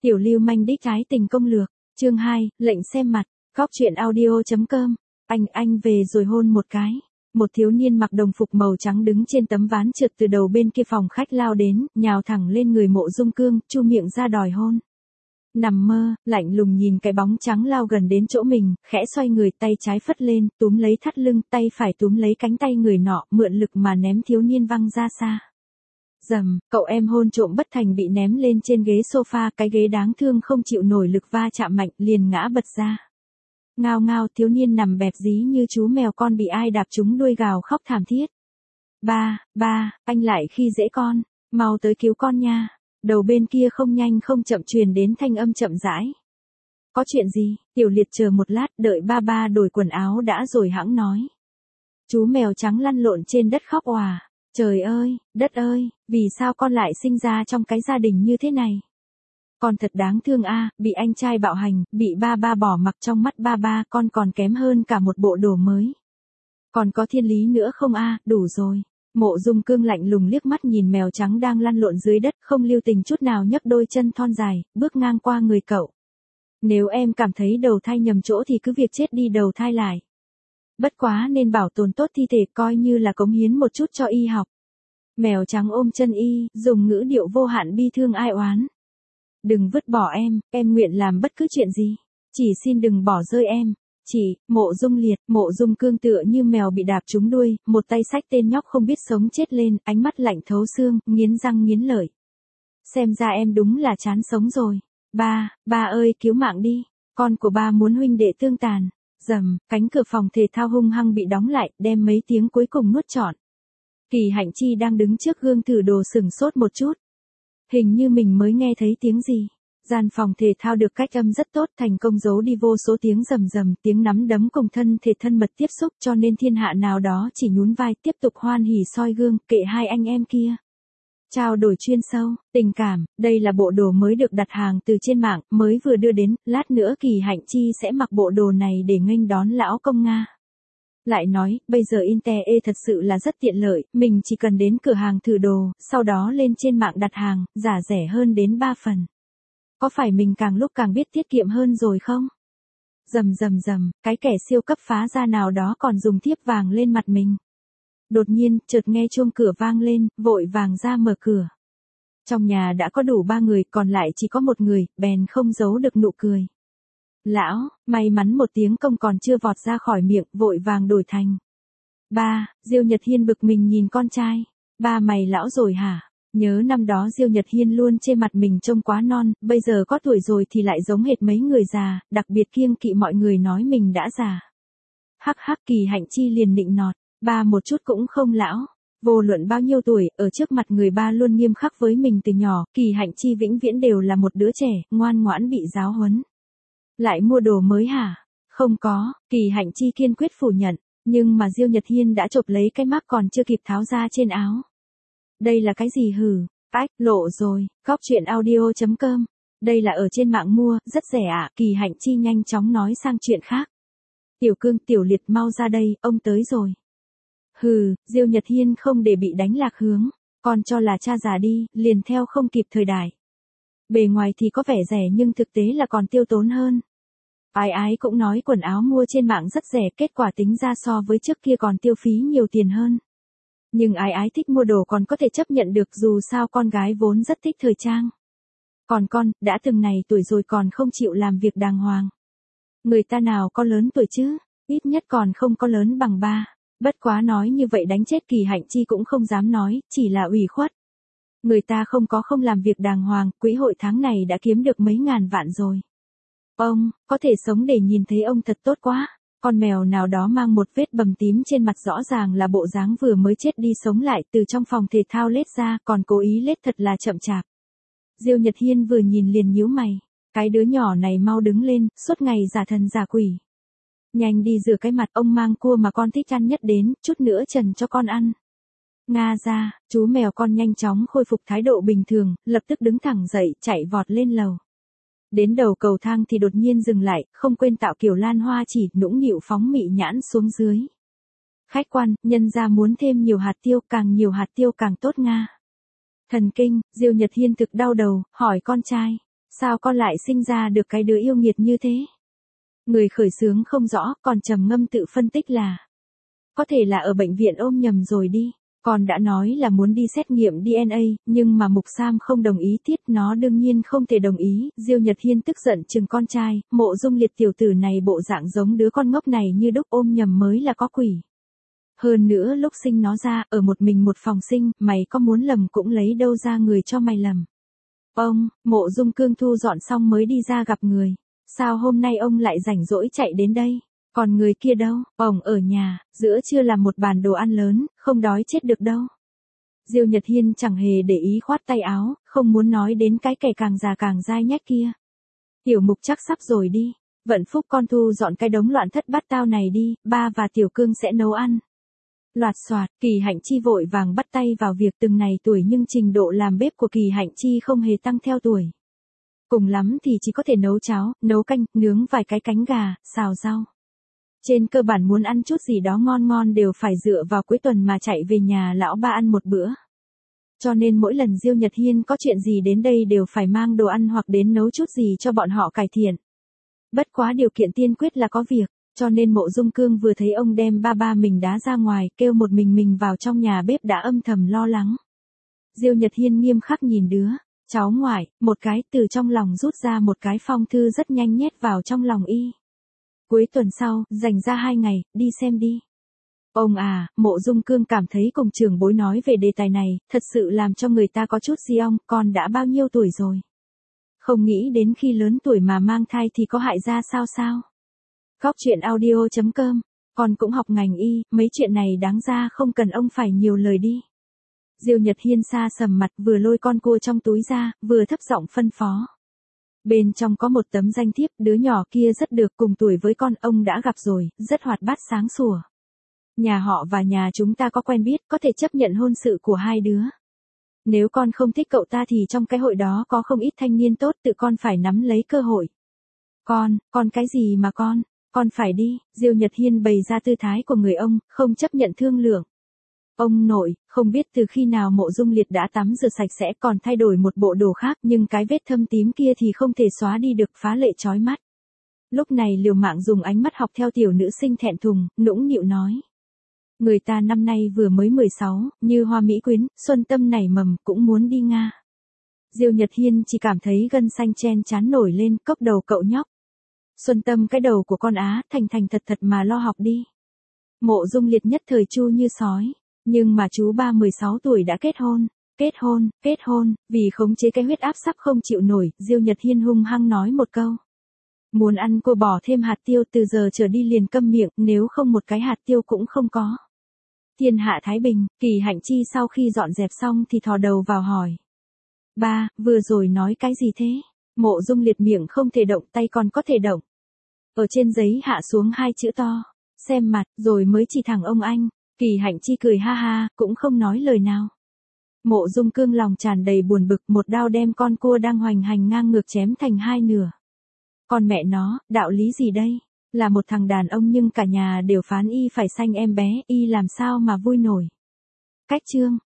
Tiểu lưu manh đích trái tình công lược, chương 2, lệnh xem mặt, góc truyện audio.com, anh về rồi hôn một cái. Một thiếu niên mặc đồng phục màu trắng đứng trên tấm ván trượt từ đầu bên kia phòng khách lao đến, nhào thẳng lên người Mộ Dung Cương, chu miệng ra đòi hôn. Nằm mơ, lạnh lùng nhìn cái bóng trắng lao gần đến chỗ mình, khẽ xoay người, tay trái phất lên, túm lấy thắt lưng, tay phải túm lấy cánh tay người nọ, mượn lực mà ném thiếu niên văng ra xa. Dầm, cậu em hôn trộm bất thành bị ném lên trên ghế sofa, cái ghế đáng thương không chịu nổi lực va chạm mạnh, liền ngã bật ra. Ngao ngao, thiếu niên nằm bẹp dí như chú mèo con bị ai đạp trúng đuôi, gào khóc thảm thiết. Ba, anh lại khi dễ con, mau tới cứu con nha. Đầu bên kia không nhanh không chậm truyền đến thanh âm chậm rãi. Có chuyện gì? Tiểu Liệt chờ một lát, đợi ba đổi quần áo đã rồi hãng nói. Chú mèo trắng lăn lộn trên đất khóc òa. Trời ơi, đất ơi, vì sao con lại sinh ra trong cái gia đình như thế này? Con thật đáng thương a, bị anh trai bạo hành, bị ba bỏ mặc, trong mắt ba con còn kém hơn cả một bộ đồ mới. Còn có thiên lý nữa không a? Đủ rồi. Mộ Dung Cương lạnh lùng liếc mắt nhìn mèo trắng đang lăn lộn dưới đất, không lưu tình chút nào nhấc đôi chân thon dài, bước ngang qua người cậu. Nếu em cảm thấy đầu thai nhầm chỗ thì cứ việc chết đi đầu thai lại. Bất quá nên bảo tồn tốt thi thể, coi như là cống hiến một chút cho y học. Mèo trắng ôm chân y, dùng ngữ điệu vô hạn bi thương ai oán. Đừng vứt bỏ em nguyện làm bất cứ chuyện gì. Chỉ xin đừng bỏ rơi em. Chỉ, Mộ Dung Liệt, Mộ Dung Cương tựa như mèo bị đạp trúng đuôi, một tay xách tên nhóc không biết sống chết lên, ánh mắt lạnh thấu xương, nghiến răng nghiến lợi. Xem ra em đúng là chán sống rồi. Ba ơi cứu mạng đi, con của ba muốn huynh đệ tương tàn. Dầm, cánh cửa phòng thể thao hung hăng bị đóng lại, đem mấy tiếng cuối cùng nuốt trọn. Kỳ Hạnh Chi đang đứng trước gương thử đồ sửng sốt một chút. Hình như mình mới nghe thấy tiếng gì. Gian phòng thể thao được cách âm rất tốt, thành công giấu đi vô số tiếng rầm, tiếng nắm đấm cùng thân thể thân mật tiếp xúc, cho nên thiên hạ nào đó chỉ nhún vai tiếp tục hoan hỉ soi gương, kệ hai anh em kia. Trao đổi chuyên sâu, tình cảm, đây là bộ đồ mới được đặt hàng từ trên mạng, mới vừa đưa đến, lát nữa Kỳ Hạnh Chi sẽ mặc bộ đồ này để nghênh đón lão công Nga. Lại nói, bây giờ Internet thật sự là rất tiện lợi, mình chỉ cần đến cửa hàng thử đồ, sau đó lên trên mạng đặt hàng, giá rẻ hơn đến 3 phần. Có phải mình càng lúc càng biết tiết kiệm hơn rồi không? Rầm, cái kẻ siêu cấp phá ra nào đó còn dùng thiếp vàng lên mặt mình. Đột nhiên, chợt nghe chuông cửa vang lên, vội vàng ra mở cửa. Trong nhà đã có đủ 3 người, còn lại chỉ có một người, bèn không giấu được nụ cười. Lão, may mắn một tiếng công còn chưa vọt ra khỏi miệng, vội vàng đổi thành. Ba, Diêu Nhật Hiên bực mình nhìn con trai. Ba mày lão rồi hả? Nhớ năm đó Diêu Nhật Hiên luôn chê mặt mình trông quá non, bây giờ có tuổi rồi thì lại giống hệt mấy người già, đặc biệt kiêng kỵ mọi người nói mình đã già. Hắc, Kỳ Hạnh Chi liền nịnh nọt, ba một chút cũng không lão. Vô luận bao nhiêu tuổi, ở trước mặt người ba luôn nghiêm khắc với mình từ nhỏ, Kỳ Hạnh Chi vĩnh viễn đều là một đứa trẻ, ngoan ngoãn bị giáo huấn. Lại mua đồ mới hả? Không có, Kỳ Hạnh Chi kiên quyết phủ nhận, nhưng mà Diêu Nhật Hiên đã chộp lấy cái mác còn chưa kịp tháo ra trên áo. Đây là cái gì hử? Ách, lộ rồi, góc truyện audio.com. Đây là ở trên mạng mua, rất rẻ ạ. Kỳ Hạnh Chi nhanh chóng nói sang chuyện khác. Tiểu Cương, Tiểu Liệt mau ra đây, ông tới rồi. Hừ, Diêu Nhật Hiên không để bị đánh lạc hướng, con cho là cha già đi, liền theo không kịp thời đại. Bề ngoài thì có vẻ rẻ nhưng thực tế là còn tiêu tốn hơn. Ai cũng nói quần áo mua trên mạng rất rẻ, kết quả tính ra so với trước kia còn tiêu phí nhiều tiền hơn. Nhưng ai thích mua đồ còn có thể chấp nhận được, dù sao con gái vốn rất thích thời trang. Còn con, đã từng này tuổi rồi còn không chịu làm việc đàng hoàng. Người ta nào có lớn tuổi chứ, ít nhất còn không có lớn bằng ba. Bất quá nói như vậy đánh chết Kỳ Hạnh Chi cũng không dám nói, chỉ là ủy khuất. Người ta không làm việc đàng hoàng, quỹ hội tháng này đã kiếm được mấy ngàn vạn rồi. Ông, có thể sống để nhìn thấy ông thật tốt quá. Con mèo nào đó mang một vết bầm tím trên mặt, rõ ràng là bộ dáng vừa mới chết đi sống lại, từ trong phòng thể thao lết ra, còn cố ý lết thật là chậm chạp. Diêu Nhật Hiên vừa nhìn liền nhíu mày, cái đứa nhỏ này mau đứng lên, suốt ngày giả thần giả quỷ. Nhanh đi rửa cái mặt, ông mang cua mà con thích ăn nhất đến, chút nữa trần cho con ăn. Nga ra, chú mèo con nhanh chóng khôi phục thái độ bình thường, lập tức đứng thẳng dậy, chạy vọt lên lầu. Đến đầu cầu thang thì đột nhiên dừng lại, không quên tạo kiểu lan hoa chỉ, nũng nịu phóng mị nhãn xuống dưới. Khách quan, nhân gia muốn thêm nhiều hạt tiêu, càng nhiều hạt tiêu càng tốt Nga. Thần kinh, Diêu Nhật Hiên thực đau đầu, hỏi con trai. Sao con lại sinh ra được cái đứa yêu nghiệt như thế? Người khởi xướng không rõ, còn trầm ngâm tự phân tích là có thể là ở bệnh viện ôm nhầm rồi đi. Con đã nói là muốn đi xét nghiệm DNA, nhưng mà Mục Sam không đồng ý, Tiết nó đương nhiên không thể đồng ý. Diêu Nhật Hiên tức giận chừng con trai, Mộ Dung Liệt tiểu tử này bộ dạng giống đứa con ngốc này như đúc, ôm nhầm mới là có quỷ. Hơn nữa lúc sinh nó ra, ở một mình một phòng sinh, mày có muốn lầm cũng lấy đâu ra người cho mày lầm. Ông, Mộ Dung Cương thu dọn xong mới đi ra gặp người. Sao hôm nay ông lại rảnh rỗi chạy đến đây? Còn người kia đâu? Ông ở nhà, giữa trưa làm một bàn đồ ăn lớn, không đói chết được đâu. Diêu Nhật Hiên chẳng hề để ý, khoát tay áo, không muốn nói đến cái kẻ càng già càng dai nhách kia. Tiểu Mục chắc sắp rồi đi. Vận Phúc con thu dọn cái đống loạn thất bát tao này đi, ba và Tiểu Cương sẽ nấu ăn. Loạt soạt, Kỳ Hạnh Chi vội vàng bắt tay vào việc, từng này tuổi nhưng trình độ làm bếp của Kỳ Hạnh Chi không hề tăng theo tuổi. Cùng lắm thì chỉ có thể nấu cháo, nấu canh, nướng vài cái cánh gà, xào rau. Trên cơ bản muốn ăn chút gì đó ngon ngon đều phải dựa vào cuối tuần mà chạy về nhà lão ba ăn một bữa. Cho nên mỗi lần Diêu Nhật Hiên có chuyện gì đến đây đều phải mang đồ ăn hoặc đến nấu chút gì cho bọn họ cải thiện. Bất quá điều kiện tiên quyết là có việc, cho nên Mộ Dung Cương vừa thấy ông đem ba mình đá ra ngoài, kêu một mình vào trong nhà bếp đã âm thầm lo lắng. Diêu Nhật Hiên nghiêm khắc nhìn đứa cháu ngoại, một cái, từ trong lòng rút ra một cái phong thư rất nhanh nhét vào trong lòng y. Cuối tuần sau, dành ra 2 ngày, đi xem đi. Ông à, Mộ Dung Cương cảm thấy cùng trưởng bối nói về đề tài này, thật sự làm cho người ta có chút si ong, con đã bao nhiêu tuổi rồi? Không nghĩ đến khi lớn tuổi mà mang thai thì có hại ra sao? Góc truyện audio.com, con cũng học ngành y, mấy chuyện này đáng ra không cần ông phải nhiều lời đi. Diêu Nhật Hiên xa sầm mặt, vừa lôi con cua trong túi ra, vừa thấp giọng phân phó. Bên trong có một tấm danh thiếp, đứa nhỏ kia rất được, cùng tuổi với con, ông đã gặp rồi, rất hoạt bát sáng sủa. Nhà họ và nhà chúng ta có quen biết, có thể chấp nhận hôn sự của hai đứa. Nếu con không thích cậu ta thì trong cái hội đó có không ít thanh niên tốt, tự con phải nắm lấy cơ hội. Con cái gì mà con phải đi. Diêu Nhật Hiên bày ra tư thái của người ông, không chấp nhận thương lượng. Ông nội, không biết từ khi nào Mộ Dung Liệt đã tắm rửa sạch sẽ, còn thay đổi một bộ đồ khác, nhưng cái vết thâm tím kia thì không thể xóa đi được, phá lệ chói mắt. Lúc này liều mạng dùng ánh mắt học theo tiểu nữ sinh thẹn thùng, nũng nịu nói. Người ta năm nay vừa mới 16, như hoa mỹ quyến, xuân tâm nảy mầm, cũng muốn đi Nga. Diêu Nhật Hiên chỉ cảm thấy gân xanh chen chán nổi lên, cốc đầu cậu nhóc. Xuân tâm cái đầu của con á, thành thật mà lo học đi. Mộ Dung Liệt nhất thời chu như sói. Nhưng mà chú ba 16 tuổi đã kết hôn, vì khống chế cái huyết áp sắp không chịu nổi, Diêu Nhật Hiên hung hăng nói một câu. Muốn ăn cua bỏ thêm hạt tiêu, từ giờ trở đi liền câm miệng, nếu không một cái hạt tiêu cũng không có. Thiên hạ thái bình. Kỳ Hạnh Chi sau khi dọn dẹp xong thì thò đầu vào hỏi. Ba, vừa rồi nói cái gì thế? Mộ Dung Liệt miệng không thể động, tay còn có thể động. Ở trên giấy hạ xuống 2 chữ to. Xem mặt, rồi mới chỉ thẳng ông anh. Kỳ Hạnh Chi cười ha ha, cũng không nói lời nào. Mộ Dung Cương lòng tràn đầy buồn bực, một đao đem con cua đang hoành hành ngang ngược chém thành 2 nửa. Con mẹ nó, đạo lý gì đây? Là một thằng đàn ông nhưng cả nhà đều phán y phải sanh em bé, y làm sao mà vui nổi. Cách chương.